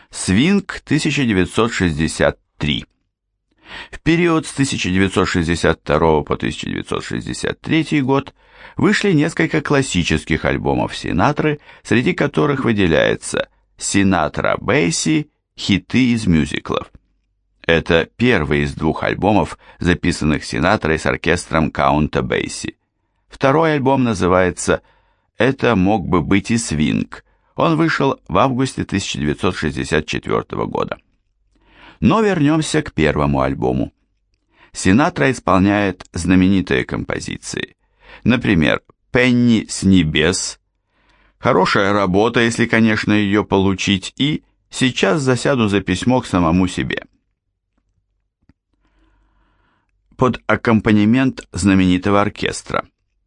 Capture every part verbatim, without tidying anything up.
Свинг тысяча девятьсот шестьдесят три. В период с тысяча девятьсот шестьдесят второго по тысяча девятьсот шестьдесят третий год вышли несколько классических альбомов Синатры, среди которых выделяется «Синатра Бейси. Хиты из мюзиклов». Это первый из двух альбомов, записанных Синатрой с оркестром Каунта Бейси. Второй альбом называется «Это мог бы быть и свинг». Он вышел в августе тысяча девятьсот шестьдесят четвертого года. Но вернемся к первому альбому. Синатра исполняет знаменитые композиции. Например, «Пенни с небес», «Хорошая работа, если, конечно, ее получить» и «Сейчас засяду за письмо к самому себе». Под аккомпанемент знаменитого оркестра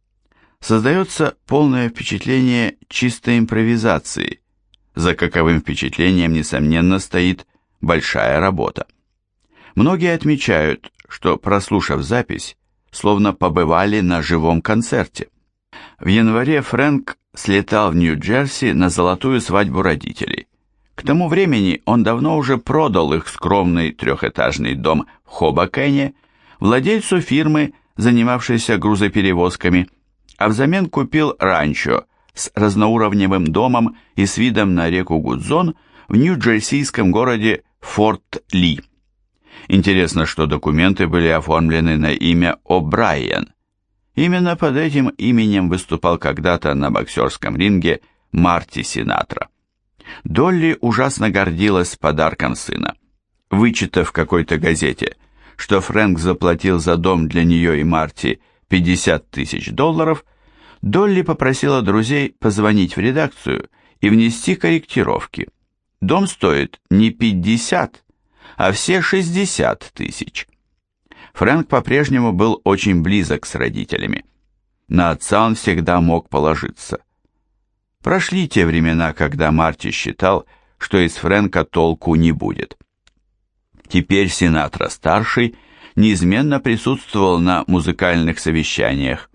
создается полное впечатление чистой импровизации, за каковым впечатлением, несомненно, стоит большая работа. Многие отмечают, что, прослушав запись, словно побывали на живом концерте. В январе Фрэнк слетал в Нью-Джерси на золотую свадьбу родителей. К тому времени он давно уже продал их скромный трехэтажный дом в Хобокене владельцу фирмы, занимавшейся грузоперевозками, а взамен купил ранчо с разноуровневым домом и с видом на реку Гудзон в нью-джерсийском городе Форт-Ли. Интересно, что документы были оформлены на имя О'Брайен. Именно под этим именем выступал когда-то на боксерском ринге Марти Синатра. Долли ужасно гордилась подарком сына. Вычитав в какой-то газете, что Фрэнк заплатил за дом для нее и Марти пятьдесят тысяч долларов, Долли попросила друзей позвонить в редакцию и внести корректировки. Дом стоит не пятьдесят, а все шестьдесят тысяч. Фрэнк по-прежнему был очень близок с родителями. На отца он всегда мог положиться. Прошли те времена, когда Марти считал, что из Фрэнка толку не будет. Теперь Синатра-старший неизменно присутствовал на музыкальных совещаниях.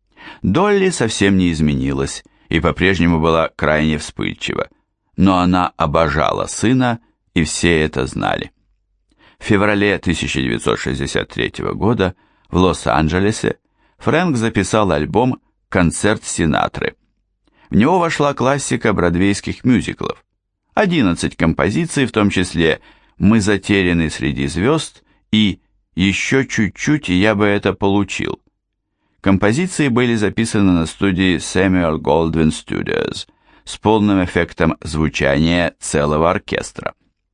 Долли совсем не изменилась и по-прежнему была крайне вспыльчива, но она обожала сына, и все это знали. В феврале тысяча девятьсот шестьдесят третьего года в Лос-Анджелесе Фрэнк записал альбом «Концерт Синатры». В него вошла классика бродвейских мюзиклов. одиннадцать композиций, в том числе «Мы затеряны среди звезд» и «Еще чуть-чуть, и я бы это получил». Композиции были записаны на студии Samuel Goldwyn Studios с полным эффектом звучания целого оркестра.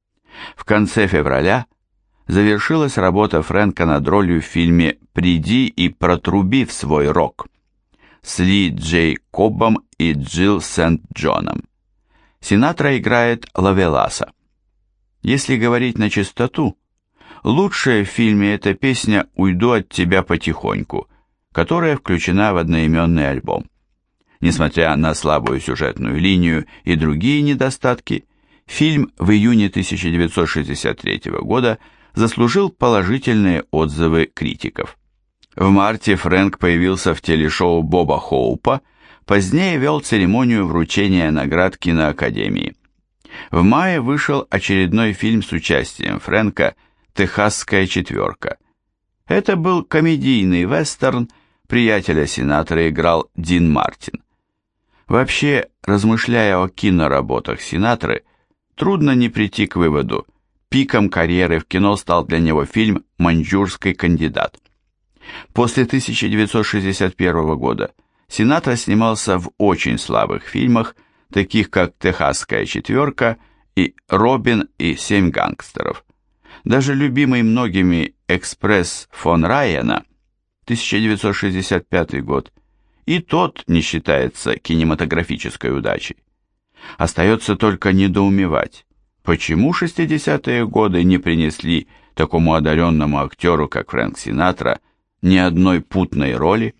В конце февраля завершилась работа Фрэнка над ролью в фильме «Приди и протруби в свой рок» с Ли Джей Коббом и Джилл Сент-Джоном. Синатра играет Лавеласа. Если говорить на чистоту, лучшая в фильме эта песня «Уйду от тебя потихоньку», которая включена в одноименный альбом. Несмотря на слабую сюжетную линию и другие недостатки, фильм в июне тысяча девятьсот шестьдесят третьего года заслужил положительные отзывы критиков. В марте Фрэнк появился в телешоу Боба Хоупа, позднее вел церемонию вручения наград киноакадемии. В мае вышел очередной фильм с участием Фрэнка «Техасская четверка». Это был комедийный вестерн, приятеля Синатры играл Дин Мартин. Вообще, размышляя о киноработах Синатры, трудно не прийти к выводу, пиком карьеры в кино стал для него фильм «Маньчжурский кандидат». После тысяча девятьсот шестьдесят первого года Синатра снимался в очень слабых фильмах, таких как «Техасская четверка» и «Робин и семь гангстеров». Даже любимый многими «Экспресс фон Райена» тысяча девятьсот шестьдесят пятый год и тот не считается кинематографической удачей. Остается только недоумевать, почему шестидесятые годы не принесли такому одаренному актеру, как Фрэнк Синатра, ни одной путной роли.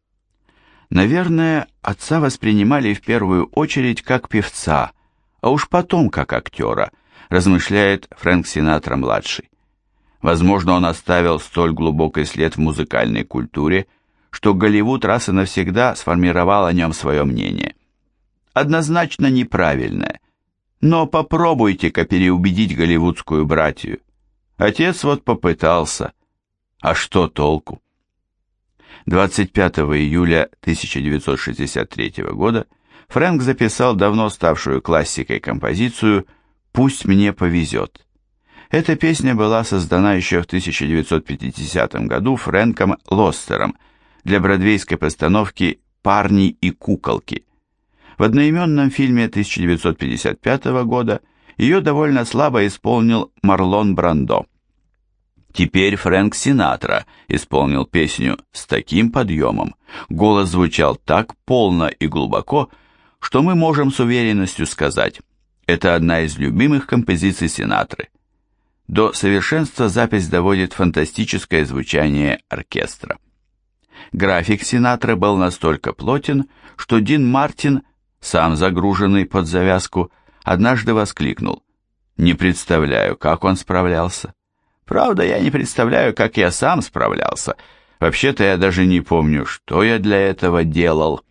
Наверное, отца воспринимали в первую очередь как певца, а уж потом как актера, размышляет Фрэнк Синатра-младший. Возможно, он оставил столь глубокий след в музыкальной культуре, что Голливуд раз и навсегда сформировал о нем свое мнение. Однозначно неправильное, Но попробуйте-ка переубедить голливудскую братью. Отец вот попытался. А что толку? двадцать пятого июля тысяча девятьсот шестьдесят третьего года Фрэнк записал давно ставшую классикой композицию «Пусть мне повезет». Эта песня была создана еще в тысяча девятьсот пятидесятом году Фрэнком Лостером для бродвейской постановки «Парни и куколки». В одноименном фильме тысяча девятьсот пятьдесят пятого года ее довольно слабо исполнил Марлон Брандо. Теперь Фрэнк Синатра исполнил песню с таким подъемом, голос звучал так полно и глубоко, что мы можем с уверенностью сказать, это одна из любимых композиций Синатры. До совершенства запись доводит фантастическое звучание оркестра. График Синатры был настолько плотен, что Дин Мартин, сам загруженный под завязку, однажды воскликнул: «Не представляю, как он справлялся». Правда, я не представляю, как я сам справлялся. Вообще-то я даже не помню, что я для этого делал.